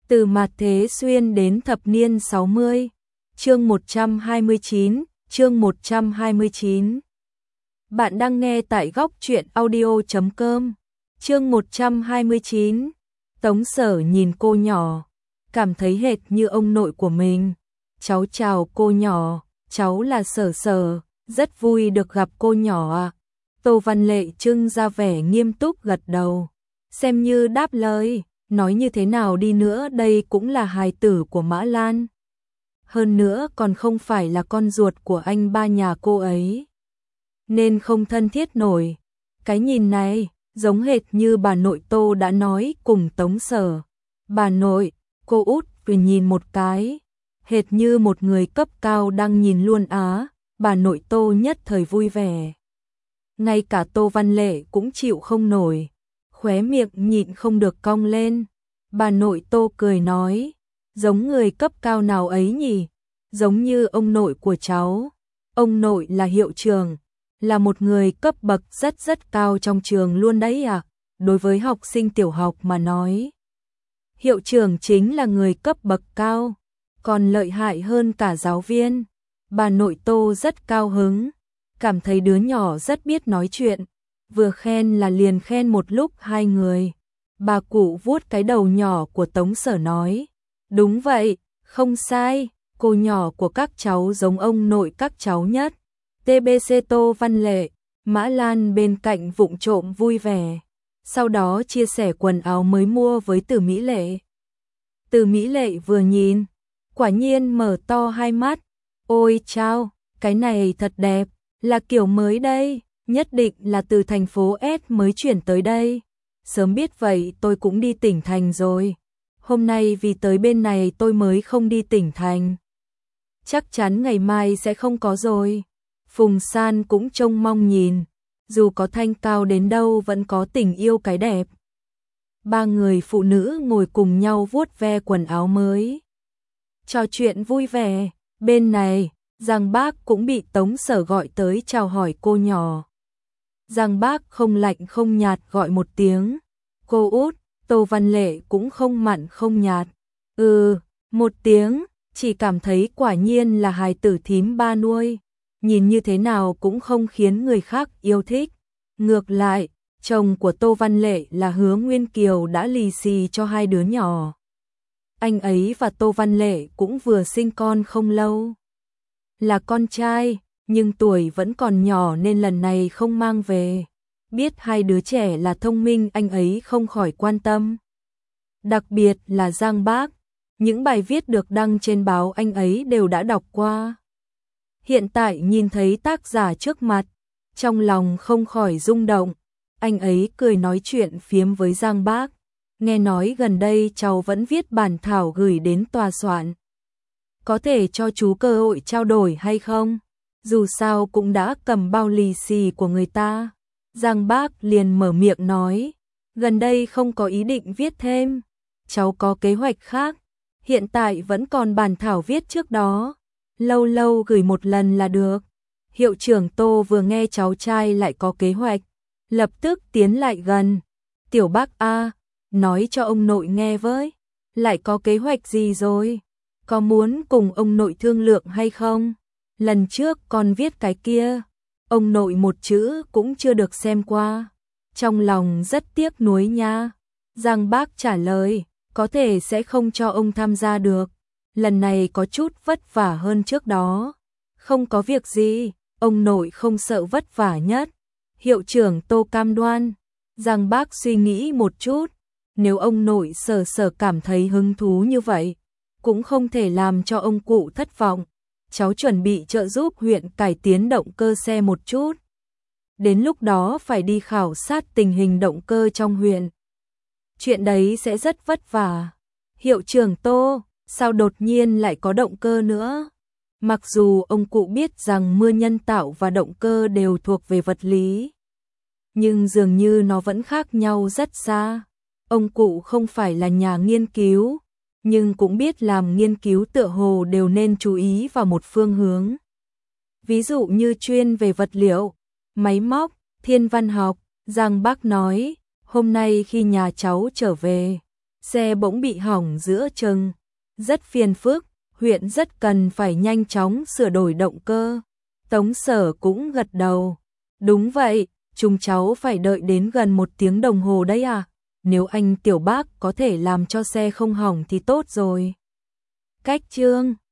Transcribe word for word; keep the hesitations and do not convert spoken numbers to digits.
Từ Mạt Thế Xuyên đến thập niên sáu mươi. Chương một trăm hai mươi chín, chương một trăm hai mươi chín. Bạn đang nghe tại góc truyện audio chấm com. Chương một trăm hai mươi chín. Tống Sở nhìn cô nhỏ, cảm thấy hệt như ông nội của mình. Cháu chào cô nhỏ, cháu là Sở Sở, rất vui được gặp cô nhỏ ạ. Tô Văn Lệ trưng ra vẻ nghiêm túc gật đầu, xem như đáp lời. Nói như thế nào đi nữa đây cũng là hài tử của Mã Lan. Hơn nữa còn không phải là con ruột của anh ba nhà cô ấy, nên không thân thiết nổi. Cái nhìn này giống hệt như bà nội Tô đã nói cùng Tống Sở. Bà nội, cô út vừa nhìn một cái, hệt như một người cấp cao đang nhìn luôn á. Bà nội Tô nhất thời vui vẻ. Ngay cả Tô Văn Lệ cũng chịu không nổi, khóe miệng nhịn không được cong lên. Bà nội Tô cười nói, giống người cấp cao nào ấy nhỉ? Giống như ông nội của cháu. Ông nội là hiệu trưởng, là một người cấp bậc rất rất cao trong trường luôn đấy à? Đối với học sinh tiểu học mà nói, hiệu trưởng chính là người cấp bậc cao, còn lợi hại hơn cả giáo viên. Bà nội Tô rất cao hứng, cảm thấy đứa nhỏ rất biết nói chuyện, vừa khen là liền khen một lúc hai người. Bà cụ vuốt cái đầu nhỏ của Tống Sở nói, đúng vậy, không sai, cô nhỏ của các cháu giống ông nội các cháu nhất. tê bê xê Tô Văn Lệ, Mã Lan bên cạnh vụng trộm vui vẻ, sau đó chia sẻ quần áo mới mua với Từ Mỹ Lệ. Từ Mỹ Lệ vừa nhìn, quả nhiên mở to hai mắt, ôi chao, cái này thật đẹp, là kiểu mới đây, nhất định là từ thành phố S mới chuyển tới đây. Sớm biết vậy tôi cũng đi tỉnh thành rồi. Hôm nay vì tới bên này tôi mới không đi tỉnh thành. Chắc chắn ngày mai sẽ không có rồi. Phùng San cũng trông mong nhìn, dù có thanh cao đến đâu vẫn có tình yêu cái đẹp. Ba người phụ nữ ngồi cùng nhau vuốt ve quần áo mới, trò chuyện vui vẻ. Bên này, Giang Bác cũng bị Tống Sở gọi tới chào hỏi cô nhỏ. Giang Bác không lạnh không nhạt gọi một tiếng, cô út. Tô Văn Lệ cũng không mặn không nhạt, ừ, một tiếng, chỉ cảm thấy quả nhiên là hài tử thím ba nuôi, nhìn như thế nào cũng không khiến người khác yêu thích. Ngược lại, chồng của Tô Văn Lệ là Hứa Nguyên Kiều đã lì xì cho hai đứa nhỏ. Anh ấy và Tô Văn Lệ cũng vừa sinh con không lâu, là con trai, nhưng tuổi vẫn còn nhỏ nên lần này không mang về. Biết hai đứa trẻ là thông minh anh ấy không khỏi quan tâm. Đặc biệt là Giang Bác, những bài viết được đăng trên báo anh ấy đều đã đọc qua. Hiện tại nhìn thấy tác giả trước mặt, trong lòng không khỏi rung động. Anh ấy cười nói chuyện phiếm với Giang Bác, nghe nói gần đây cháu vẫn viết bản thảo gửi đến tòa soạn. Có thể cho chú cơ hội trao đổi hay không? Dù sao cũng đã cầm bao lì xì của người ta. Giang Bác liền mở miệng nói, gần đây không có ý định viết thêm, cháu có kế hoạch khác, hiện tại vẫn còn bản thảo viết trước đó, lâu lâu gửi một lần là được. Hiệu trưởng Tô vừa nghe cháu trai lại có kế hoạch, lập tức tiến lại gần. Tiểu Bác a, nói cho ông nội nghe với, lại có kế hoạch gì rồi? Có muốn cùng ông nội thương lượng hay không? Lần trước con viết cái kia, ông nội một chữ cũng chưa được xem qua, trong lòng rất tiếc nuối nha. Giang Bác trả lời, có thể sẽ không cho ông tham gia được, lần này có chút vất vả hơn trước đó. Không có việc gì, ông nội không sợ vất vả nhất. Hiệu trưởng Tô cam đoan. Giang Bác suy nghĩ một chút, nếu ông nội Sở Sở cảm thấy hứng thú như vậy, cũng không thể làm cho ông cụ thất vọng. Cháu chuẩn bị trợ giúp huyện cải tiến động cơ xe một chút. Đến lúc đó phải đi khảo sát tình hình động cơ trong huyện. Chuyện đấy sẽ rất vất vả. Hiệu trưởng Tô, sao đột nhiên lại có động cơ nữa? Mặc dù ông cụ biết rằng mưa nhân tạo và động cơ đều thuộc về vật lý, nhưng dường như nó vẫn khác nhau rất xa. Ông cụ không phải là nhà nghiên cứu, nhưng cũng biết làm nghiên cứu tựa hồ đều nên chú ý vào một phương hướng. Ví dụ như chuyên về vật liệu, máy móc, thiên văn học. Giang Bác nói, hôm nay khi nhà cháu trở về, xe bỗng bị hỏng giữa chừng. Rất phiền phức, huyện rất cần phải nhanh chóng sửa đổi động cơ. Tống Sở cũng gật đầu. Đúng vậy, chúng cháu phải đợi đến gần một tiếng đồng hồ đấy à? Nếu anh Tiểu Bác có thể làm cho xe không hỏng thì tốt rồi. Cách Trương